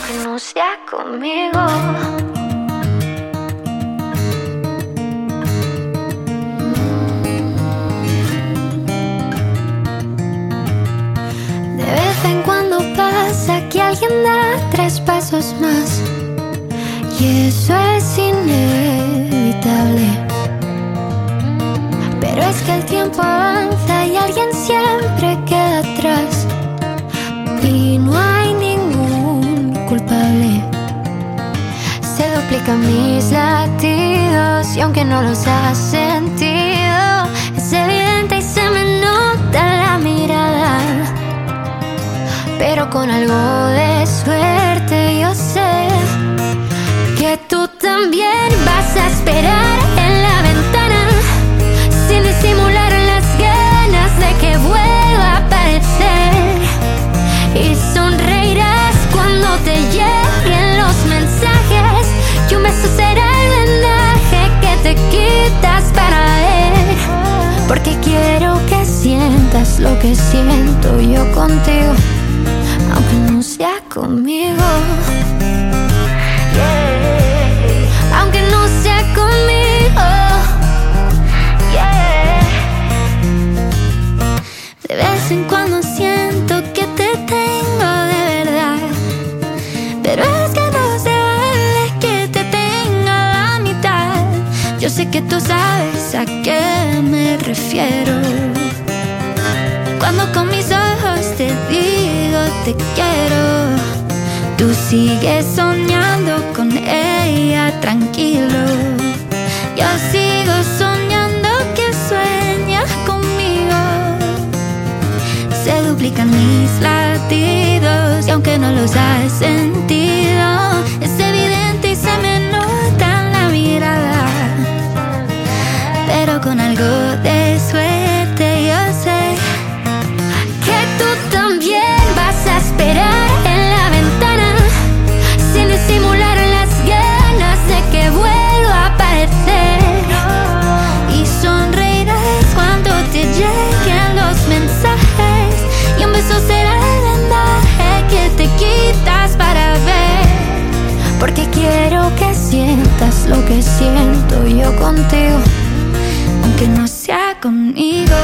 aunque no sea conmigo. De vez en cuando pasa que alguien da 3 pasos más, y eso es inevitable. Pero es que el tiempo avanza y alguien siempre queda atrás, y no hay ningún culpable. Se duplican mis latidos y aunque no los has sentido, es evidente y se me nota en la mirada. Pero con algo de suerte yo sé que tú también vas a esperar en la ventana, sin disimular las ganas de que vuelva a aparecer. Y sonreirás cuando te lleguen los mensajes, y un beso será el vendaje que te quitas para ver. Porque quiero que sientas lo que siento yo contigo, aunque no sea conmigo. Yeah. Aunque no sea conmigo. Yeah. De vez en cuando siento que te tengo de verdad, pero es que no se vale que te tenga a la mitad. Yo sé que tú sabes a qué me refiero cuando con mis ojos te digo te quiero. Tú sigues soñando con ella, tranquilo. Yo sigo soñando que sueñas conmigo. Se duplican mis latidos y aunque no los has sentido, es evidente y se me nota en la mirada. Pero con algo de suerte yo sé que tú también vas a esperar en la ventana, sin disimular las ganas de que vuelva a aparecer. Y sonreirás cuando te lleguen los mensajes, y un beso será el vendaje que te quitas para ver. Porque quiero que sientas lo que siento yo contigo, aunque no sea conmigo.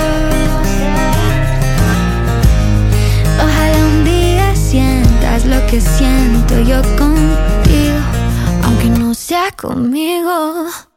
Ojalá un día sientas lo que siento yo contigo, aunque no sea conmigo.